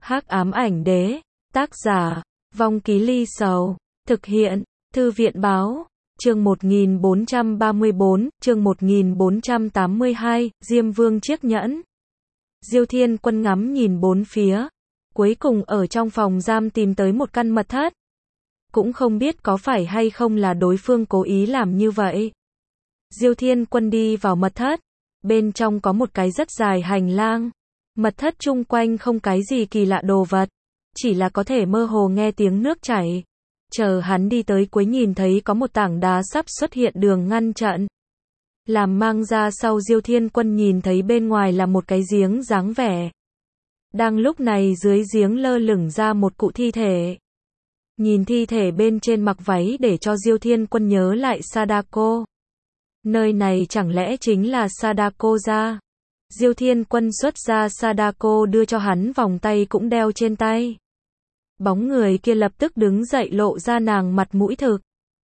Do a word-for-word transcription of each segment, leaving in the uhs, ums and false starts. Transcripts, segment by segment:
Hắc ám ảnh đế, tác giả, Vong Ký Ly Sầu, thực hiện, Thư viện báo, chương một nghìn bốn trăm ba mươi bốn, chương một nghìn bốn trăm tám mươi hai, Diêm Vương chiếc nhẫn. Diêu Thiên Quân ngắm nhìn bốn phía, cuối cùng ở trong phòng giam tìm tới một căn mật thất. Cũng không biết có phải hay không là đối phương cố ý làm như vậy. Diêu Thiên Quân đi vào mật thất, bên trong có một cái rất dài hành lang. Mật thất chung quanh không cái gì kỳ lạ đồ vật, chỉ là có thể mơ hồ nghe tiếng nước chảy. Chờ hắn đi tới cuối nhìn thấy có một tảng đá sắp xuất hiện đường ngăn chặn. Làm mang ra sau Diêu Thiên Quân nhìn thấy bên ngoài là một cái giếng dáng vẻ. Đang lúc này dưới giếng lơ lửng ra một cụ thi thể. Nhìn thi thể bên trên mặc váy để cho Diêu Thiên Quân nhớ lại Sadako. Nơi này chẳng lẽ chính là Sadako gia? Diêu Thiên Quân xuất ra Sadako đưa cho hắn vòng tay cũng đeo trên tay. Bóng người kia lập tức đứng dậy lộ ra nàng mặt mũi thực.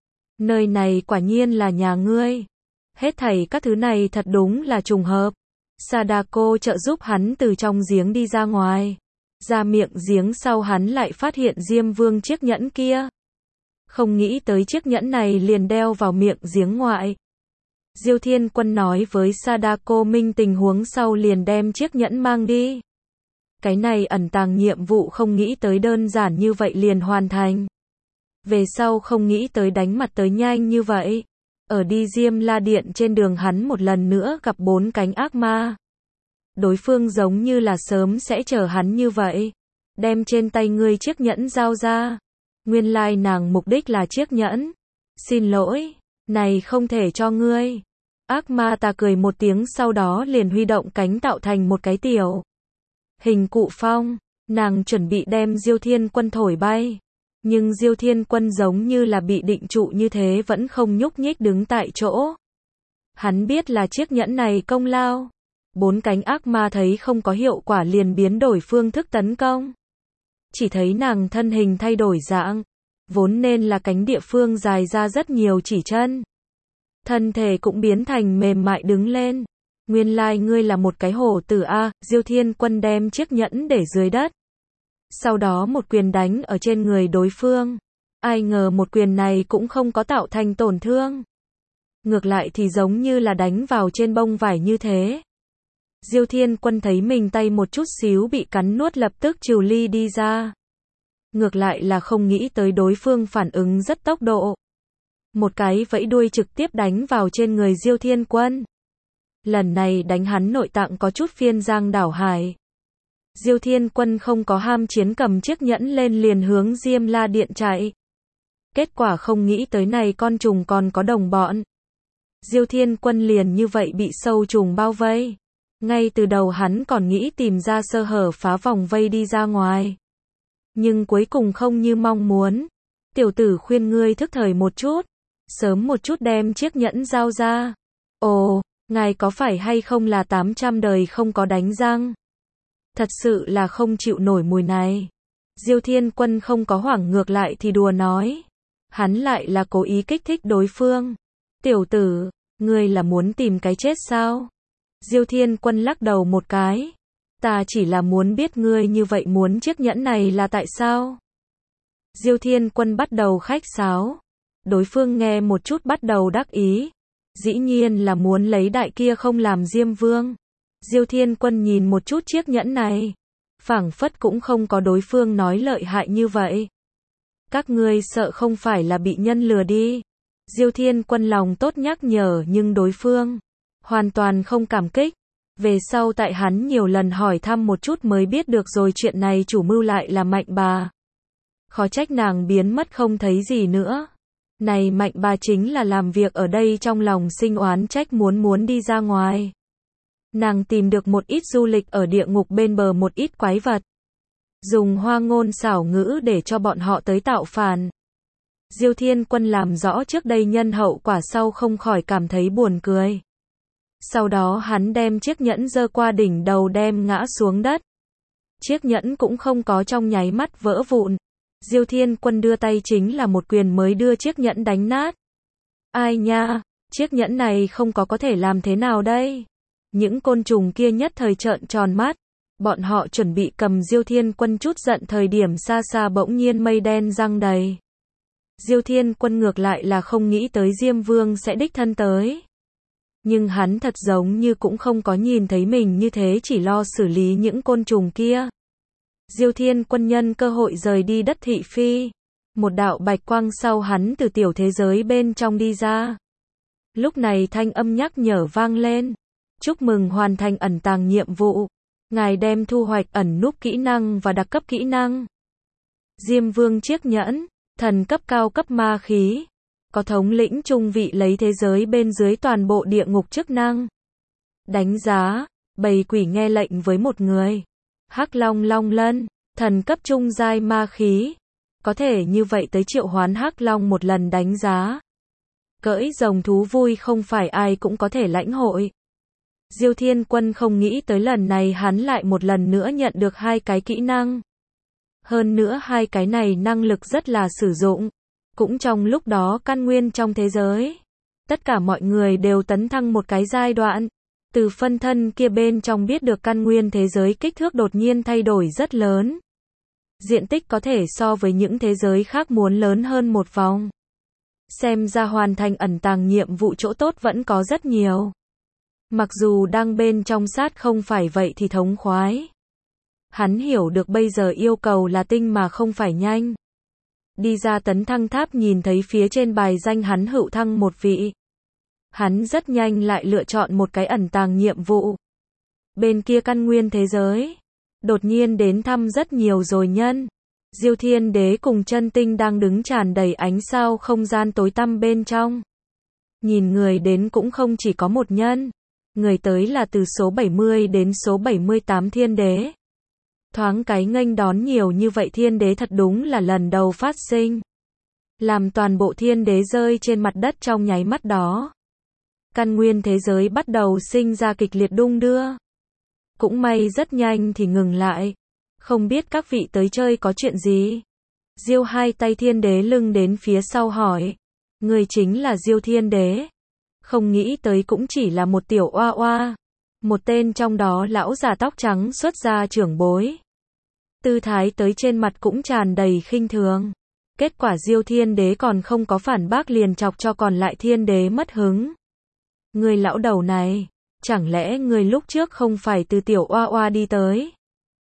Nơi này quả nhiên là nhà ngươi. Hết thảy các thứ này thật đúng là trùng hợp. Sadako trợ giúp hắn từ trong giếng đi ra ngoài. Ra miệng giếng sau hắn lại phát hiện Diêm Vương chiếc nhẫn kia. Không nghĩ tới chiếc nhẫn này liền đeo vào miệng giếng ngoại. Diêu Thiên Quân nói với Sadako minh tình huống sau liền đem chiếc nhẫn mang đi. Cái này ẩn tàng nhiệm vụ không nghĩ tới đơn giản như vậy liền hoàn thành. Về sau không nghĩ tới đánh mặt tới nhanh như vậy. Ở đi Diêm La Điện trên đường hắn một lần nữa gặp bốn cánh ác ma. Đối phương giống như là sớm sẽ chờ hắn như vậy. Đem trên tay ngươi chiếc nhẫn giao ra. Nguyên lai nàng mục đích là chiếc nhẫn. Xin lỗi, này không thể cho ngươi. Ác ma ta cười một tiếng sau đó liền huy động cánh tạo thành một cái tiểu hình cụ phong. Nàng chuẩn bị đem Diêu Thiên Quân thổi bay. Nhưng Diêu Thiên Quân giống như là bị định trụ như thế vẫn không nhúc nhích đứng tại chỗ. Hắn biết là chiếc nhẫn này công lao. Bốn cánh ác ma thấy không có hiệu quả liền biến đổi phương thức tấn công. Chỉ thấy nàng thân hình thay đổi dạng. Vốn nên là cánh địa phương dài ra rất nhiều chỉ chân. Thân thể cũng biến thành mềm mại đứng lên. Nguyên lai like ngươi là một cái hổ tử a. Diêu Thiên Quân đem chiếc nhẫn để dưới đất. Sau đó một quyền đánh ở trên người đối phương. Ai ngờ một quyền này cũng không có tạo thành tổn thương. Ngược lại thì giống như là đánh vào trên bông vải như thế. Diêu Thiên Quân thấy mình tay một chút xíu bị cắn nuốt lập tức trừ ly đi ra. Ngược lại là không nghĩ tới đối phương phản ứng rất tốc độ. Một cái vẫy đuôi trực tiếp đánh vào trên người Diêu Thiên Quân. Lần này đánh hắn nội tạng có chút phiên giang đảo hải. Diêu Thiên Quân không có ham chiến cầm chiếc nhẫn lên liền hướng Diêm La Điện chạy. Kết quả không nghĩ tới này con trùng còn có đồng bọn. Diêu Thiên Quân liền như vậy bị sâu trùng bao vây. Ngay từ đầu hắn còn nghĩ tìm ra sơ hở phá vòng vây đi ra ngoài. Nhưng cuối cùng không như mong muốn. Tiểu tử khuyên ngươi thức thời một chút. Sớm một chút đem chiếc nhẫn giao ra. Ồ, ngài có phải hay không là tám trăm đời không có đánh răng? Thật sự là không chịu nổi mùi này. Diêu Thiên Quân không có hoảng ngược lại thì đùa nói. Hắn lại là cố ý kích thích đối phương. Tiểu tử, ngươi là muốn tìm cái chết sao? Diêu Thiên Quân lắc đầu một cái. Ta chỉ là muốn biết ngươi như vậy muốn chiếc nhẫn này là tại sao? Diêu Thiên Quân bắt đầu khách sáo. Đối phương nghe một chút bắt đầu đắc ý. Dĩ nhiên là muốn lấy đại kia không làm Diêm Vương. Diêu Thiên Quân nhìn một chút chiếc nhẫn này. Phảng phất cũng không có đối phương nói lợi hại như vậy. Các ngươi sợ không phải là bị nhân lừa đi. Diêu Thiên Quân lòng tốt nhắc nhở nhưng đối phương hoàn toàn không cảm kích. Về sau tại hắn nhiều lần hỏi thăm một chút mới biết được rồi chuyện này chủ mưu lại là Mạnh Bà. Khó trách nàng biến mất không thấy gì nữa. Này Mạnh Bà chính là làm việc ở đây trong lòng sinh oán trách muốn muốn đi ra ngoài. Nàng tìm được một ít du lịch ở địa ngục bên bờ một ít quái vật. Dùng hoa ngôn xảo ngữ để cho bọn họ tới tạo phản. Diêu Thiên Quân làm rõ trước đây nhân hậu quả sau không khỏi cảm thấy buồn cười. Sau đó hắn đem chiếc nhẫn giơ qua đỉnh đầu đem ngã xuống đất. Chiếc nhẫn cũng không có trong nháy mắt vỡ vụn. Diêu Thiên Quân đưa tay chính là một quyền mới đưa chiếc nhẫn đánh nát. Ai nha, chiếc nhẫn này không có có thể làm thế nào đây? Những côn trùng kia nhất thời trợn tròn mắt. Bọn họ chuẩn bị cầm Diêu Thiên Quân chút giận thời điểm xa xa bỗng nhiên mây đen giăng đầy. Diêu Thiên Quân ngược lại là không nghĩ tới Diêm Vương sẽ đích thân tới. Nhưng hắn thật giống như cũng không có nhìn thấy mình như thế, chỉ lo xử lý những côn trùng kia. Diêu Thiên Quân nhân cơ hội rời đi đất thị phi. Một đạo bạch quang sau hắn từ tiểu thế giới bên trong đi ra. Lúc này thanh âm nhắc nhở vang lên. Chúc mừng hoàn thành ẩn tàng nhiệm vụ. Ngài đem thu hoạch ẩn núp kỹ năng và đặc cấp kỹ năng. Diêm Vương chiếc nhẫn, thần cấp cao cấp ma khí. Có thống lĩnh trung vị lấy thế giới bên dưới toàn bộ địa ngục chức năng. Đánh giá, bầy quỷ nghe lệnh với một người. Hắc Long Long Lân, thần cấp trung giai ma khí. Có thể như vậy tới triệu hoán Hắc Long một lần đánh giá. Cưỡi rồng thú vui không phải ai cũng có thể lãnh hội. Diêu Thiên Quân không nghĩ tới lần này hắn lại một lần nữa nhận được hai cái kỹ năng. Hơn nữa hai cái này năng lực rất là sử dụng. Cũng trong lúc đó căn nguyên trong thế giới. Tất cả mọi người đều tấn thăng một cái giai đoạn. Từ phân thân kia bên trong biết được căn nguyên thế giới kích thước đột nhiên thay đổi rất lớn. Diện tích có thể so với những thế giới khác muốn lớn hơn một vòng. Xem ra hoàn thành ẩn tàng nhiệm vụ chỗ tốt vẫn có rất nhiều. Mặc dù đang bên trong sát không phải vậy thì thống khoái. Hắn hiểu được bây giờ yêu cầu là tinh mà không phải nhanh. Đi ra tấn thăng tháp nhìn thấy phía trên bài danh hắn hữu thăng một vị. Hắn rất nhanh lại lựa chọn một cái ẩn tàng nhiệm vụ. Bên kia căn nguyên thế giới. Đột nhiên đến thăm rất nhiều rồi nhân. Diêu Thiên Đế cùng chân tinh đang đứng tràn đầy ánh sao không gian tối tăm bên trong. Nhìn người đến cũng không chỉ có một nhân. Người tới là từ số bảy mươi đến số bảy mươi tám thiên đế. Thoáng cái nghênh đón nhiều như vậy thiên đế thật đúng là lần đầu phát sinh. Làm toàn bộ thiên đế rơi trên mặt đất trong nháy mắt đó. Căn nguyên thế giới bắt đầu sinh ra kịch liệt đung đưa. Cũng may rất nhanh thì ngừng lại. Không biết các vị tới chơi có chuyện gì? Diêu hai tay thiên đế lưng đến phía sau hỏi. Người chính là Diêu thiên đế. Không nghĩ tới cũng chỉ là một tiểu oa oa. Một tên trong đó lão già tóc trắng xuất ra trưởng bối. Tư thái tới trên mặt cũng tràn đầy khinh thường. Kết quả Diêu thiên đế còn không có phản bác liền chọc cho còn lại thiên đế mất hứng. Người lão đầu này, chẳng lẽ người lúc trước không phải từ tiểu oa oa đi tới?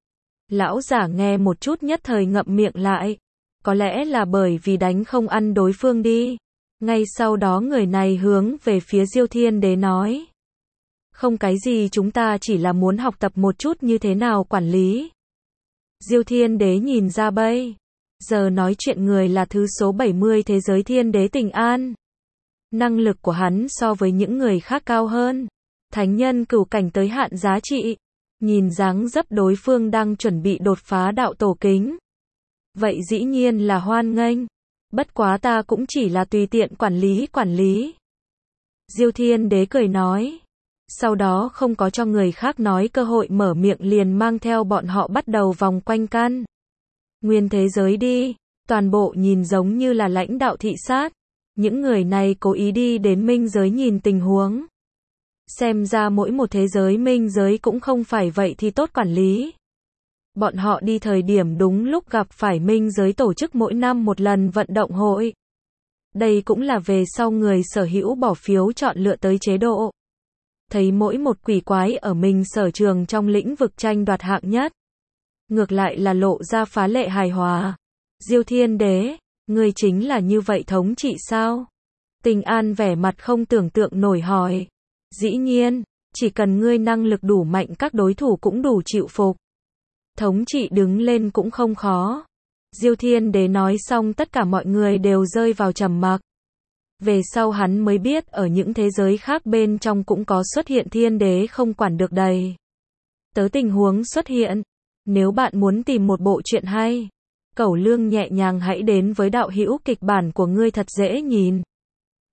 Lão giả nghe một chút nhất thời ngậm miệng lại. Có lẽ là bởi vì đánh không ăn đối phương đi. Ngay sau đó người này hướng về phía Diêu thiên đế nói. Không cái gì, chúng ta chỉ là muốn học tập một chút như thế nào quản lý. Diêu thiên đế nhìn ra bây giờ nói chuyện người là thứ số bảy mươi thế giới thiên đế Tình An. Năng lực của hắn so với những người khác cao hơn. Thánh nhân cửu cảnh tới hạn giá trị. Nhìn dáng dấp đối phương đang chuẩn bị đột phá đạo tổ kính. Vậy dĩ nhiên là hoan nghênh. Bất quá ta cũng chỉ là tùy tiện quản lý quản lý. Diêu thiên đế cười nói. Sau đó không có cho người khác nói cơ hội mở miệng liền mang theo bọn họ bắt đầu vòng quanh căn nguyên thế giới đi. Toàn bộ nhìn giống như là lãnh đạo thị sát. Những người này cố ý đi đến minh giới nhìn tình huống. Xem ra mỗi một thế giới minh giới cũng không phải vậy thì tốt quản lý. Bọn họ đi thời điểm đúng lúc gặp phải minh giới tổ chức mỗi năm một lần vận động hội. Đây cũng là về sau người sở hữu bỏ phiếu chọn lựa tới chế độ. Thấy mỗi một quỷ quái ở mình sở trường trong lĩnh vực tranh đoạt hạng nhất. Ngược lại là lộ ra phá lệ hài hòa. Diêu thiên đế, ngươi chính là như vậy thống trị sao? Tình An vẻ mặt không tưởng tượng nổi hỏi. Dĩ nhiên, chỉ cần ngươi năng lực đủ mạnh các đối thủ cũng đủ chịu phục. Thống trị đứng lên cũng không khó. Diêu thiên đế nói xong tất cả mọi người đều rơi vào trầm mặc. Về sau hắn mới biết ở những thế giới khác bên trong cũng có xuất hiện thiên đế không quản được đầy. Tớ tình huống xuất hiện. Nếu bạn muốn tìm một bộ truyện hay, Cẩu Lương nhẹ nhàng hãy đến với đạo hữu kịch bản của ngươi thật dễ nhìn.